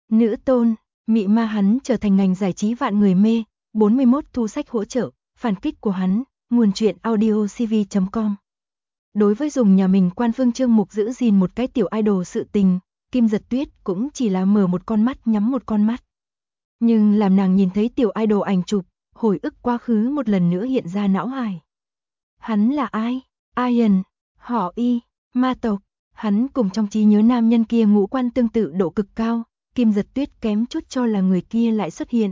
Nữ tôn, mị ma hắn trở thành ngành giải trí vạn người mê. 41 thu sách hỗ trợ, phản kích của hắn, nguồn truyện audiocv.com. Đối với dùng nhà mình Quan Phương chương mục giữ gìn một cái tiểu idol sự tình, Kim Giật Tuyết cũng chỉ là mở một con mắt nhắm một con mắt. Nhưng làm nàng nhìn thấy tiểu idol ảnh chụp, hồi ức quá khứ một lần nữa hiện ra não hải. Hắn là ai? Ian, họ Y, ma tộc, hắn cùng trong trí nhớ nam nhân kia ngũ quan tương tự độ cực cao, Kim Giật Tuyết kém chút cho là người kia lại xuất hiện.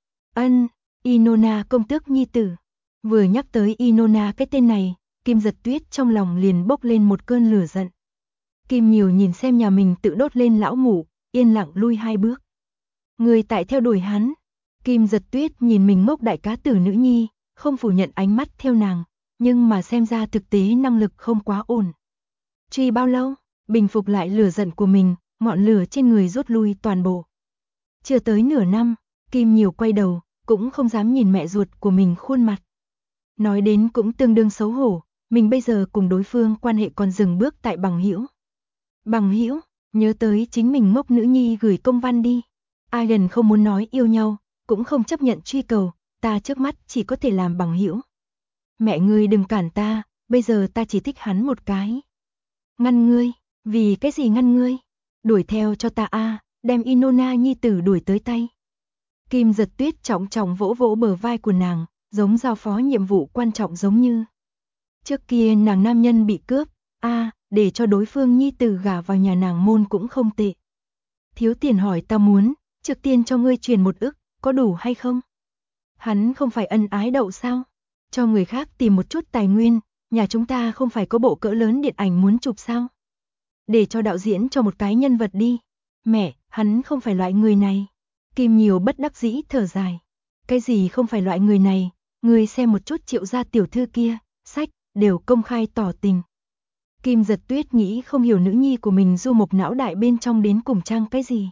Inona công tước nhi tử. Vừa nhắc tới Inona cái tên này, Kim Giật Tuyết trong lòng liền bốc lên một cơn lửa giận. Kim Nhiều nhìn xem nhà mình tự đốt lên lão mụ, yên lặng lui 2 bước. Người tại theo đuổi hắn. Kim Giật Tuyết nhìn mình ngốc đại cá tử nữ nhi, không phủ nhận ánh mắt theo nàng, nhưng mà xem ra thực tế năng lực không quá ổn. Truy bao lâu? Bình phục lại lửa giận của mình, ngọn lửa trên người rút lui toàn bộ. Chưa tới nửa năm, Kim Nhiều quay đầu, cũng không dám nhìn mẹ ruột của mình khuôn mặt. Nói đến cũng tương đương xấu hổ, mình bây giờ cùng đối phương quan hệ còn dừng bước tại bằng hữu. Bằng hữu, nhớ tới chính mình ngốc nữ nhi gửi công văn đi. Ian không muốn nói yêu nhau, cũng không chấp nhận truy cầu, ta trước mắt chỉ có thể làm bằng hữu. Mẹ ngươi đừng cản ta, bây giờ ta chỉ thích hắn một cái. Ngăn ngươi, vì cái gì ngăn ngươi? Đuổi theo cho ta đem Inona nhi tử đuổi tới tay. Kim Giật Tuyết trọng trọng vỗ vỗ bờ vai của nàng, giống giao phó nhiệm vụ quan trọng giống như. Trước kia nàng nam nhân bị cướp, để cho đối phương nhi tử gả vào nhà nàng môn cũng không tệ. Thiếu tiền hỏi ta muốn, trước tiên cho ngươi truyền 1 ức, có đủ hay không? Hắn không phải ân ái đậu sao? Cho người khác tìm một chút tài nguyên, nhà chúng ta không phải có bộ cỡ lớn điện ảnh muốn chụp sao? Để cho đạo diễn cho một cái nhân vật đi. Mẹ, hắn không phải loại người này. Kim Nhiều bất đắc dĩ thở dài. Cái gì không phải loại người này, ngươi xem một chút Triệu gia tiểu thư kia, sách, đều công khai tỏ tình. Kim Giật Tuyết nghĩ không hiểu nữ nhi của mình du mộc não đại bên trong đến cùng trang cái gì.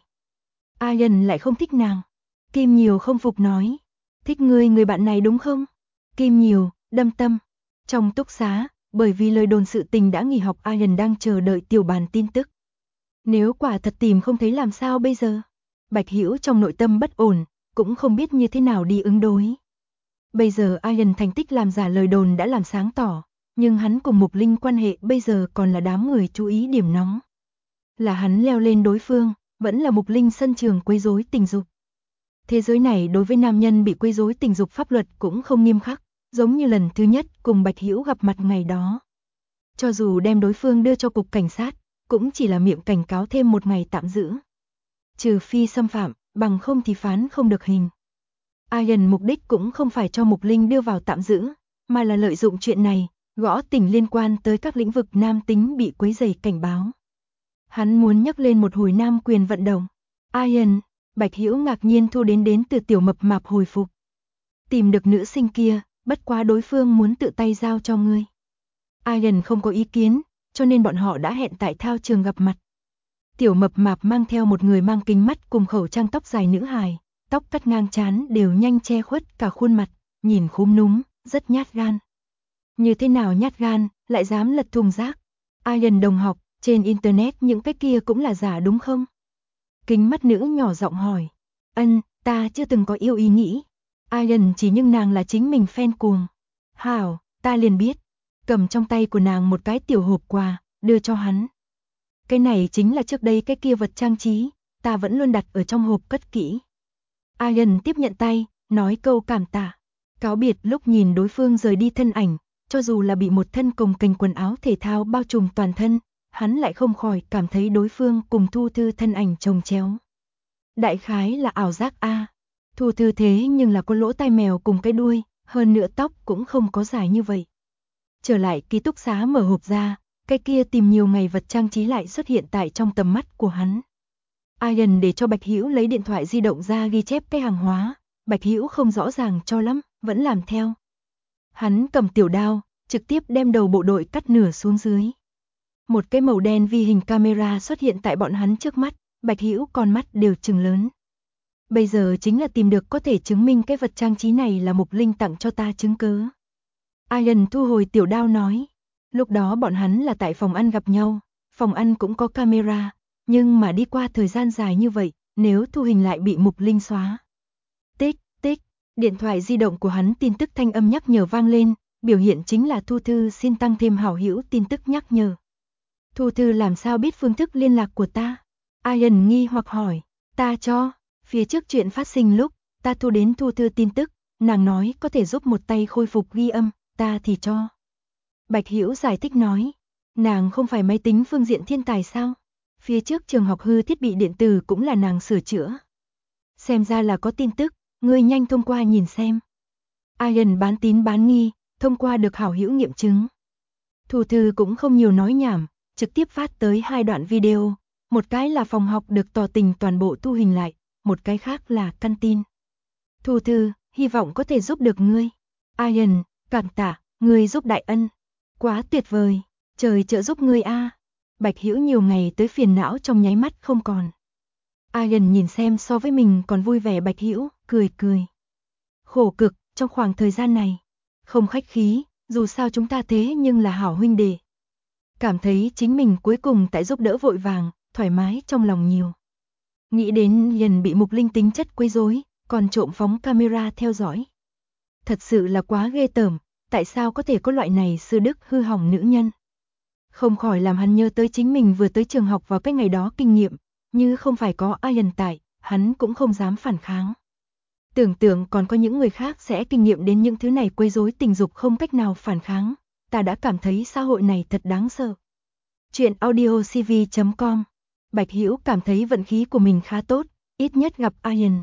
Ian lại không thích nàng. Kim Nhiều không phục nói. Thích người bạn này đúng không? Kim Nhiều, đâm tâm. Trong túc xá, bởi vì lời đồn sự tình đã nghỉ học, Ian đang chờ đợi tiểu bàn tin tức. Nếu quả thật tìm không thấy làm sao bây giờ? Bạch Hữu trong nội tâm bất ổn, cũng không biết như thế nào đi ứng đối. Bây giờ Ian thành tích làm giả lời đồn đã làm sáng tỏ, nhưng hắn cùng Mục Linh quan hệ bây giờ còn là đám người chú ý điểm nóng. Là hắn leo lên đối phương, vẫn là Mục Linh sân trường quấy rối tình dục. Thế giới này đối với nam nhân bị quấy rối tình dục pháp luật cũng không nghiêm khắc, giống như lần thứ nhất cùng Bạch Hữu gặp mặt ngày đó. Cho dù đem đối phương đưa cho cục cảnh sát, cũng chỉ là miệng cảnh cáo thêm 1 ngày tạm giữ. Trừ phi xâm phạm, bằng không thì phán không được hình. Ian mục đích cũng không phải cho Mục Linh đưa vào tạm giữ, mà là lợi dụng chuyện này, gõ tình liên quan tới các lĩnh vực nam tính bị quấy rầy cảnh báo. Hắn muốn nhắc lên một hồi nam quyền vận động. Ian, Bạch Hữu ngạc nhiên thu đến từ tiểu mập mạp hồi phục. Tìm được nữ sinh kia, bất quá đối phương muốn tự tay giao cho ngươi. Ian không có ý kiến, cho nên bọn họ đã hẹn tại thao trường gặp mặt. Tiểu mập mạp mang theo một người mang kính mắt cùng khẩu trang tóc dài nữ hài, tóc cắt ngang trán đều nhanh che khuất cả khuôn mặt, nhìn khúm núm, rất nhát gan. Như thế nào nhát gan, lại dám lật thùng rác? Ian đồng học, trên internet những cái kia cũng là giả đúng không? Kính mắt nữ nhỏ giọng hỏi. Ta chưa từng có yêu ý nghĩ. Ian chỉ nhưng nàng là chính mình fan cuồng. Hảo, ta liền biết. Cầm trong tay của nàng một cái tiểu hộp quà, đưa cho hắn. Cái này chính là trước đây cái kia vật trang trí, ta vẫn luôn đặt ở trong hộp cất kỹ. Ian tiếp nhận tay, nói câu cảm tạ. Cáo biệt lúc nhìn đối phương rời đi thân ảnh, cho dù là bị một thân cồng kềnh quần áo thể thao bao trùm toàn thân, hắn lại không khỏi cảm thấy đối phương cùng Thu Thư thân ảnh chồng chéo. Đại khái là ảo giác Thu Thư thế nhưng là có lỗ tai mèo cùng cái đuôi, hơn nữa tóc cũng không có dài như vậy. Trở lại ký túc xá mở hộp ra, cái kia tìm nhiều ngày vật trang trí lại xuất hiện tại trong tầm mắt của hắn. Ian để cho Bạch Hữu lấy điện thoại di động ra ghi chép cái hàng hóa, Bạch Hữu không rõ ràng cho lắm, vẫn làm theo. Hắn cầm tiểu đao, trực tiếp đem đầu bộ đội cắt nửa xuống dưới. Một cái màu đen vi hình camera xuất hiện tại bọn hắn trước mắt, Bạch Hữu con mắt đều trừng lớn. Bây giờ chính là tìm được có thể chứng minh cái vật trang trí này là Mục Linh tặng cho ta chứng cứ. Ian thu hồi tiểu đao nói. Lúc đó bọn hắn là tại phòng ăn gặp nhau, phòng ăn cũng có camera, nhưng mà đi qua thời gian dài như vậy, nếu thu hình lại bị Mục Linh xóa. Tích, tích, điện thoại di động của hắn tin tức thanh âm nhắc nhở vang lên, biểu hiện chính là Thu Thư xin tăng thêm hảo hữu tin tức nhắc nhở. Thu Thư làm sao biết phương thức liên lạc của ta? Ian nghi hoặc hỏi, ta cho, phía trước chuyện phát sinh lúc, ta thu đến Thu Thư tin tức, nàng nói có thể giúp một tay khôi phục ghi âm, ta thì cho. Bạch Hữu giải thích nói, nàng không phải máy tính phương diện thiên tài sao? Phía trước trường học hư thiết bị điện tử cũng là nàng sửa chữa. Xem ra là có tin tức, ngươi nhanh thông qua nhìn xem. Ian bán tín bán nghi, thông qua được hảo hữu nghiệm chứng. Thu Thư cũng không nhiều nói nhảm, trực tiếp phát tới 2 đoạn video, một cái là phòng học được tỏ tình toàn bộ thu hình lại, một cái khác là căn tin. Thu Thư, hy vọng có thể giúp được ngươi. Ian, cảm tạ, ngươi giúp đại ân. Quá tuyệt vời, trời trợ giúp ngươi a. Bạch Hữu nhiều ngày tới phiền não trong nháy mắt không còn. Ian nhìn xem so với mình còn vui vẻ Bạch Hữu, cười cười. Khổ cực, trong khoảng thời gian này. Không khách khí, dù sao chúng ta thế nhưng là hảo huynh đệ. Cảm thấy chính mình cuối cùng tại giúp đỡ vội vàng, thoải mái trong lòng nhiều. Nghĩ đến Ian bị Mục Linh tính chất quấy rối, còn trộm phóng camera theo dõi. Thật sự là quá ghê tởm, tại sao có thể có loại này sư đức hư hỏng nữ nhân. Không khỏi làm hắn nhớ tới chính mình vừa tới trường học vào cái ngày đó kinh nghiệm, như không phải có Ian tại, hắn cũng không dám phản kháng. Tưởng tượng còn có những người khác sẽ kinh nghiệm đến những thứ này quấy rối tình dục không cách nào phản kháng, ta đã cảm thấy xã hội này thật đáng sợ. Chuyện audiocv.com. Bạch Hữu cảm thấy vận khí của mình khá tốt, ít nhất gặp Ian.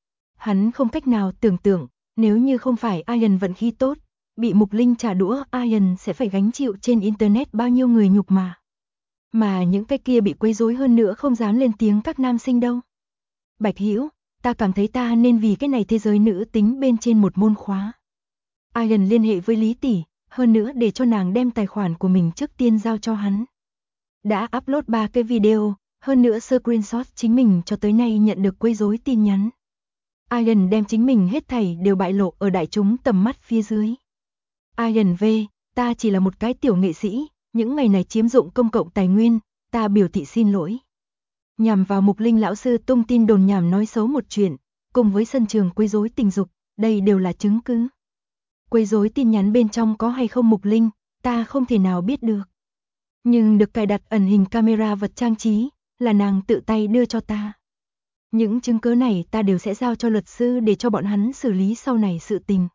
Hắn không cách nào tưởng tượng, nếu như không phải Ian vận khí tốt, bị Mục Linh trả đũa Ian sẽ phải gánh chịu trên internet bao nhiêu người nhục mà. Mà những cái kia bị quấy rối hơn nữa không dám lên tiếng các nam sinh đâu. Bạch Hữu, ta cảm thấy ta nên vì cái này thế giới nữ tính bên trên một môn khóa. Ian liên hệ với Lý tỷ, hơn nữa để cho nàng đem tài khoản của mình trước tiên giao cho hắn. Đã upload 3 cái video, hơn nữa screenshot chính mình cho tới nay nhận được quấy rối tin nhắn. Ian đem chính mình hết thảy đều bại lộ ở đại chúng tầm mắt phía dưới. Ian V, ta chỉ là một cái tiểu nghệ sĩ, những ngày này chiếm dụng công cộng tài nguyên, ta biểu thị xin lỗi. Nhằm vào Mục Linh lão sư tung tin đồn nhảm nói xấu một chuyện, cùng với sân trường quấy rối tình dục, đây đều là chứng cứ. Quấy rối tin nhắn bên trong có hay không Mục Linh, ta không thể nào biết được. Nhưng được cài đặt ẩn hình camera vật trang trí, là nàng tự tay đưa cho ta. Những chứng cứ này ta đều sẽ giao cho luật sư để cho bọn hắn xử lý sau này sự tình.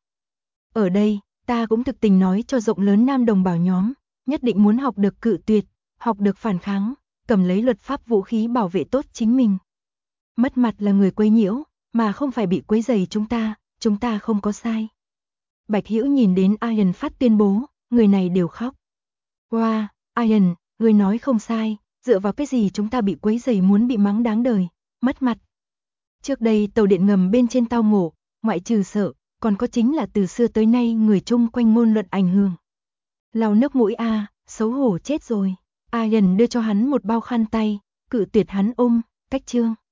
Ở đây, ta cũng thực tình nói cho rộng lớn nam đồng bào nhóm, nhất định muốn học được cự tuyệt, học được phản kháng, cầm lấy luật pháp vũ khí bảo vệ tốt chính mình. Mất mặt là người quấy nhiễu, mà không phải bị quấy rầy chúng ta không có sai. Bạch Hữu nhìn đến Ian phát tuyên bố, người này đều khóc. Wow, Ian, người nói không sai, dựa vào cái gì chúng ta bị quấy rầy muốn bị mắng đáng đời, mất mặt. Trước đây tàu điện ngầm bên trên tao ngộ, ngoại trừ sợ, còn có chính là từ xưa tới nay người chung quanh ngôn luận ảnh hưởng. Lau nước mũi xấu hổ chết rồi. Ian đưa cho hắn một bao khăn tay, cự tuyệt hắn ôm, cách chương.